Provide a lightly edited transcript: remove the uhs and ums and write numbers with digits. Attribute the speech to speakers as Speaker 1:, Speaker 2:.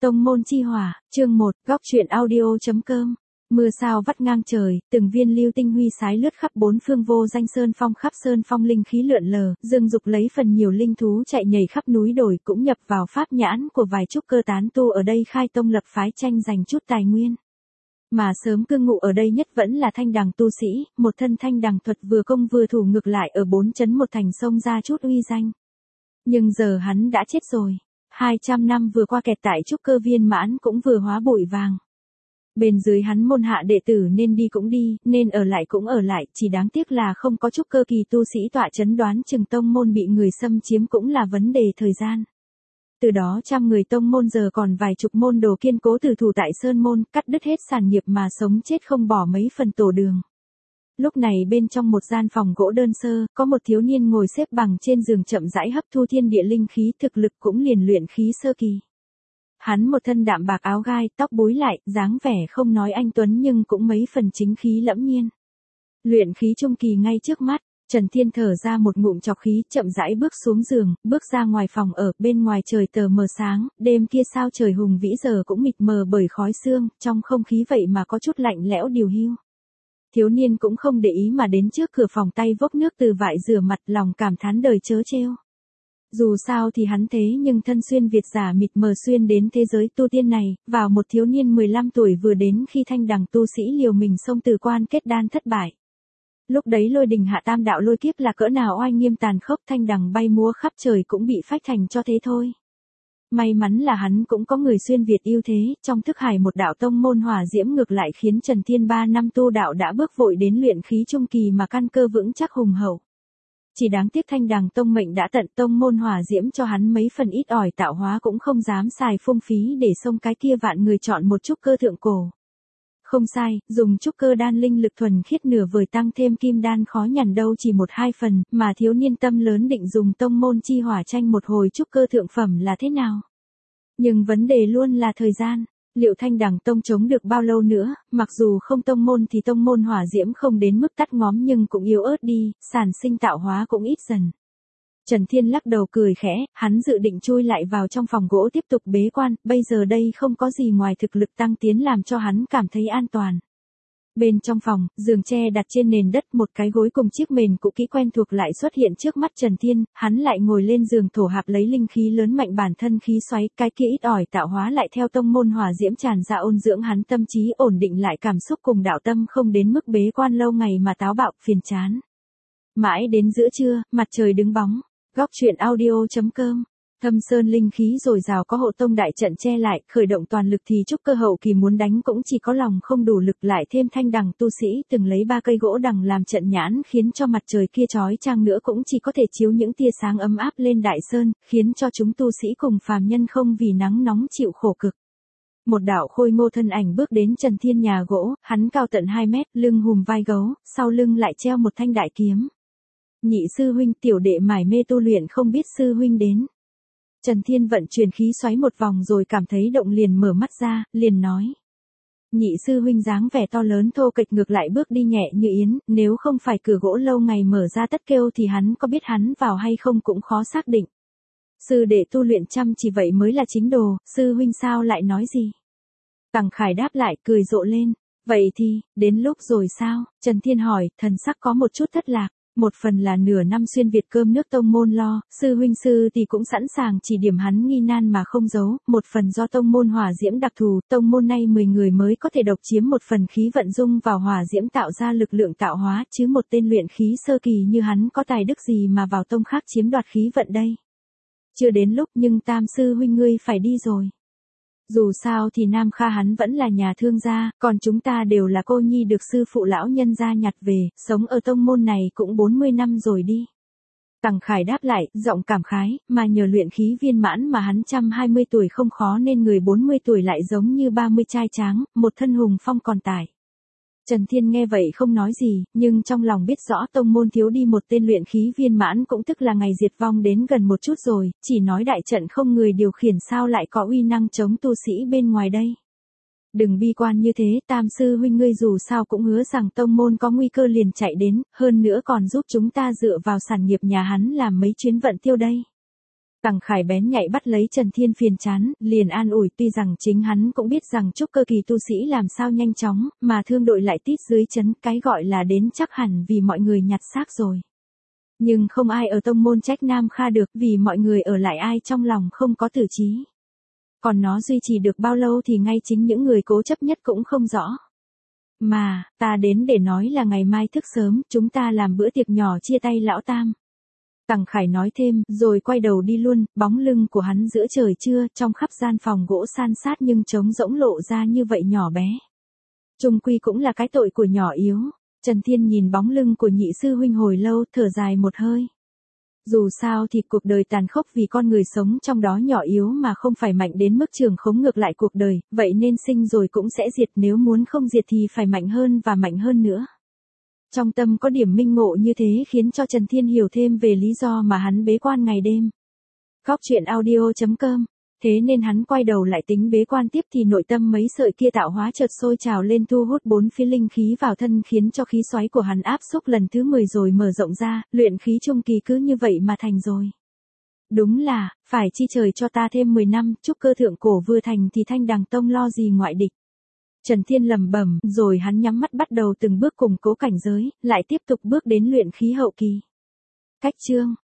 Speaker 1: Tông môn chi hỏa, chương 1, góc truyện audio.com. Mưa sao vắt ngang trời, từng viên lưu tinh huy sái lướt khắp bốn phương vô danh sơn phong, khắp sơn phong linh khí lượn lờ, dương dục lấy phần nhiều linh thú chạy nhảy khắp núi đồi, cũng nhập vào pháp nhãn của vài trúc cơ tán tu ở đây khai tông lập phái tranh giành chút tài nguyên. Mà sớm cư ngụ ở đây nhất vẫn là thanh đằng tu sĩ, một thân thanh đằng thuật vừa công vừa thủ, ngược lại ở bốn chấn một thành sông ra chút uy danh. Nhưng giờ hắn đã chết rồi. 200 năm vừa qua kẹt tại trúc cơ viên mãn cũng vừa hóa bụi vàng. Bên dưới hắn môn hạ đệ tử nên đi cũng đi, nên ở lại cũng ở lại, chỉ đáng tiếc là không có trúc cơ kỳ tu sĩ tọa chấn, đoán chừng tông môn bị người xâm chiếm cũng là vấn đề thời gian. Từ đó trăm người tông môn giờ còn vài chục môn đồ kiên cố tử thủ tại sơn môn, cắt đứt hết sản nghiệp mà sống chết không bỏ mấy phần tổ đường. Lúc này bên trong một gian phòng gỗ đơn sơ, có một thiếu niên ngồi xếp bằng trên giường chậm rãi hấp thu thiên địa linh khí, thực lực cũng liền luyện khí sơ kỳ. Hắn một thân đạm bạc áo gai, tóc búi lại, dáng vẻ không nói anh tuấn nhưng cũng mấy phần chính khí lẫm nhiên. Luyện khí trung kỳ ngay trước mắt, Trần Thiên thở ra một ngụm trọc khí, chậm rãi bước xuống giường, bước ra ngoài phòng ở, bên ngoài trời tờ mờ sáng, đêm kia sao trời hùng vĩ giờ cũng mịt mờ bởi khói sương, trong không khí vậy mà có chút lạnh lẽo điều hiu. Thiếu niên cũng không để ý mà đến trước cửa phòng, tay vốc nước từ vại rửa mặt, lòng cảm thán đời trớ trêu. Dù sao thì hắn thế nhưng thân xuyên Việt giả mịt mờ xuyên đến thế giới tu tiên này, vào một thiếu niên 15 tuổi vừa đến khi thanh đằng tu sĩ liều mình xông từ quan kết đan thất bại. Lúc đấy lôi đình hạ tam đạo lôi kiếp là cỡ nào oai nghiêm tàn khốc, thanh đằng bay múa khắp trời cũng bị phách thành cho thế thôi. May mắn là hắn cũng có người xuyên Việt ưu thế, trong thức hải một đạo tông môn hỏa diễm ngược lại khiến Trần Thiên 3 năm tu đạo đã bước vội đến luyện khí trung kỳ mà căn cơ vững chắc hùng hậu. Chỉ đáng tiếc thanh đằng tông mệnh đã tận, tông môn hỏa diễm cho hắn mấy phần ít ỏi tạo hóa cũng không dám xài phung phí để xông cái kia vạn người chọn một trúc cơ thượng cổ. Không sai, dùng trúc cơ đan linh lực thuần khiết nửa vời tăng thêm kim đan khó nhằn đâu chỉ 1-2 phần, mà thiếu niên tâm lớn định dùng tông môn chi hỏa tranh một hồi trúc cơ thượng phẩm là thế nào? Nhưng vấn đề luôn là thời gian, liệu thanh đằng tông chống được bao lâu nữa, mặc dù không tông môn thì tông môn hỏa diễm không đến mức tắt ngóm nhưng cũng yếu ớt đi, sản sinh tạo hóa cũng ít dần. Trần Thiên lắc đầu cười khẽ, hắn dự định chui lại vào trong phòng gỗ tiếp tục bế quan, bây giờ đây không có gì ngoài thực lực tăng tiến làm cho hắn cảm thấy an toàn. Bên trong phòng, giường tre đặt trên nền đất, một cái gối cùng chiếc mền cũ kỹ quen thuộc lại xuất hiện trước mắt Trần Thiên, hắn lại ngồi lên giường thổ hạp lấy linh khí lớn mạnh bản thân khí xoáy, cái kia ít ỏi tạo hóa lại theo tông môn hỏa diễm tràn ra ôn dưỡng hắn tâm trí, ổn định lại cảm xúc cùng đạo tâm, không đến mức bế quan lâu ngày mà táo bạo phiền chán. Mãi đến giữa trưa, mặt trời đứng bóng. Góc truyện audio.com. Thâm sơn linh khí dồi dào có hộ tông đại trận che lại, khởi động toàn lực thì trúc cơ hậu kỳ muốn đánh cũng chỉ có lòng không đủ lực, lại thêm thanh đằng tu sĩ từng lấy 3 cây gỗ đằng làm trận nhãn khiến cho mặt trời kia chói chang nữa cũng chỉ có thể chiếu những tia sáng ấm áp lên đại sơn, khiến cho chúng tu sĩ cùng phàm nhân không vì nắng nóng chịu khổ cực. Một đạo khôi ngô thân ảnh bước đến Trần Thiên nhà gỗ, hắn cao tận 2 mét, lưng hùm vai gấu, sau lưng lại treo một thanh đại kiếm. Nhị sư huynh, tiểu đệ mải mê tu luyện không biết sư huynh đến. Trần Thiên vận chuyển khí xoáy một vòng rồi cảm thấy động liền mở mắt ra, liền nói. Nhị sư huynh dáng vẻ to lớn thô kệch ngược lại bước đi nhẹ như yến, nếu không phải cửa gỗ lâu ngày mở ra tất kêu thì hắn có biết hắn vào hay không cũng khó xác định. Sư đệ tu luyện chăm chỉ vậy mới là chính đồ, sư huynh sao lại nói gì? Tằng Khải đáp lại cười rộ lên. Vậy thì, đến lúc rồi sao? Trần Thiên hỏi, thần sắc có một chút thất lạc. Một phần là nửa năm xuyên Việt cơm nước tông môn lo, sư huynh sư thì cũng sẵn sàng chỉ điểm hắn nghi nan mà không giấu, một phần do tông môn hỏa diễm đặc thù, tông môn nay 10 người mới có thể độc chiếm một phần khí vận dung vào hỏa diễm tạo ra lực lượng tạo hóa, chứ một tên luyện khí sơ kỳ như hắn có tài đức gì mà vào tông khác chiếm đoạt khí vận đây. Chưa đến lúc, nhưng tam sư huynh ngươi phải đi rồi. Dù sao thì Nam Kha hắn vẫn là nhà thương gia, còn chúng ta đều là cô nhi được sư phụ lão nhân gia nhặt về, sống ở tông môn này cũng 40 năm rồi đi. Tằng Khải đáp lại, giọng cảm khái, mà nhờ luyện khí viên mãn mà hắn 120 tuổi không khó nên người 40 tuổi lại giống như 30 trai tráng, một thân hùng phong còn tải. Trần Thiên nghe vậy không nói gì, nhưng trong lòng biết rõ tông môn thiếu đi một tên luyện khí viên mãn cũng tức là ngày diệt vong đến gần một chút rồi, chỉ nói đại trận không người điều khiển sao lại có uy năng chống tu sĩ bên ngoài đây. Đừng bi quan như thế, tam sư huynh ngươi dù sao cũng hứa rằng tông môn có nguy cơ liền chạy đến, hơn nữa còn giúp chúng ta dựa vào sản nghiệp nhà hắn làm mấy chuyến vận tiêu đây. Tằng Khải bén nhạy bắt lấy Trần Thiên phiền chán, liền an ủi, tuy rằng chính hắn cũng biết rằng trúc cơ kỳ tu sĩ làm sao nhanh chóng, mà thương đội lại tít dưới chấn, cái gọi là đến chắc hẳn vì mọi người nhặt xác rồi. Nhưng không ai ở tông môn trách Nam Kha được, vì mọi người ở lại ai trong lòng không có tử trí. Còn nó duy trì được bao lâu thì ngay chính những người cố chấp nhất cũng không rõ. Mà, ta đến để nói là ngày mai thức sớm, chúng ta làm bữa tiệc nhỏ chia tay lão Tam. Tằng Khải nói thêm, rồi quay đầu đi luôn, bóng lưng của hắn giữa trời trưa, trong khắp gian phòng gỗ san sát nhưng trống rỗng lộ ra như vậy nhỏ bé. Chung quy cũng là cái tội của nhỏ yếu. Trần Thiên nhìn bóng lưng của nhị sư huynh hồi lâu, thở dài một hơi. Dù sao thì cuộc đời tàn khốc vì con người sống trong đó nhỏ yếu mà không phải mạnh đến mức trường khống ngược lại cuộc đời, vậy nên sinh rồi cũng sẽ diệt, nếu muốn không diệt thì phải mạnh hơn và mạnh hơn nữa. Trong tâm có điểm minh ngộ như thế khiến cho Trần Thiên hiểu thêm về lý do mà hắn bế quan ngày đêm. Góc truyện audio.com. Thế nên hắn quay đầu lại tính bế quan tiếp thì nội tâm mấy sợi kia tạo hóa chợt sôi trào lên thu hút bốn phía linh khí vào thân khiến cho khí xoáy của hắn áp xúc lần thứ 10 rồi mở rộng ra, luyện khí trung kỳ cứ như vậy mà thành rồi. Đúng là, phải chi trời cho ta thêm 10 năm, trúc cơ thượng cổ vừa thành thì Thanh Đằng Tông lo gì ngoại địch. Trần Thiên lẩm bẩm, rồi hắn nhắm mắt bắt đầu từng bước củng cố cảnh giới, lại tiếp tục bước đến luyện khí hậu kỳ. Cách chương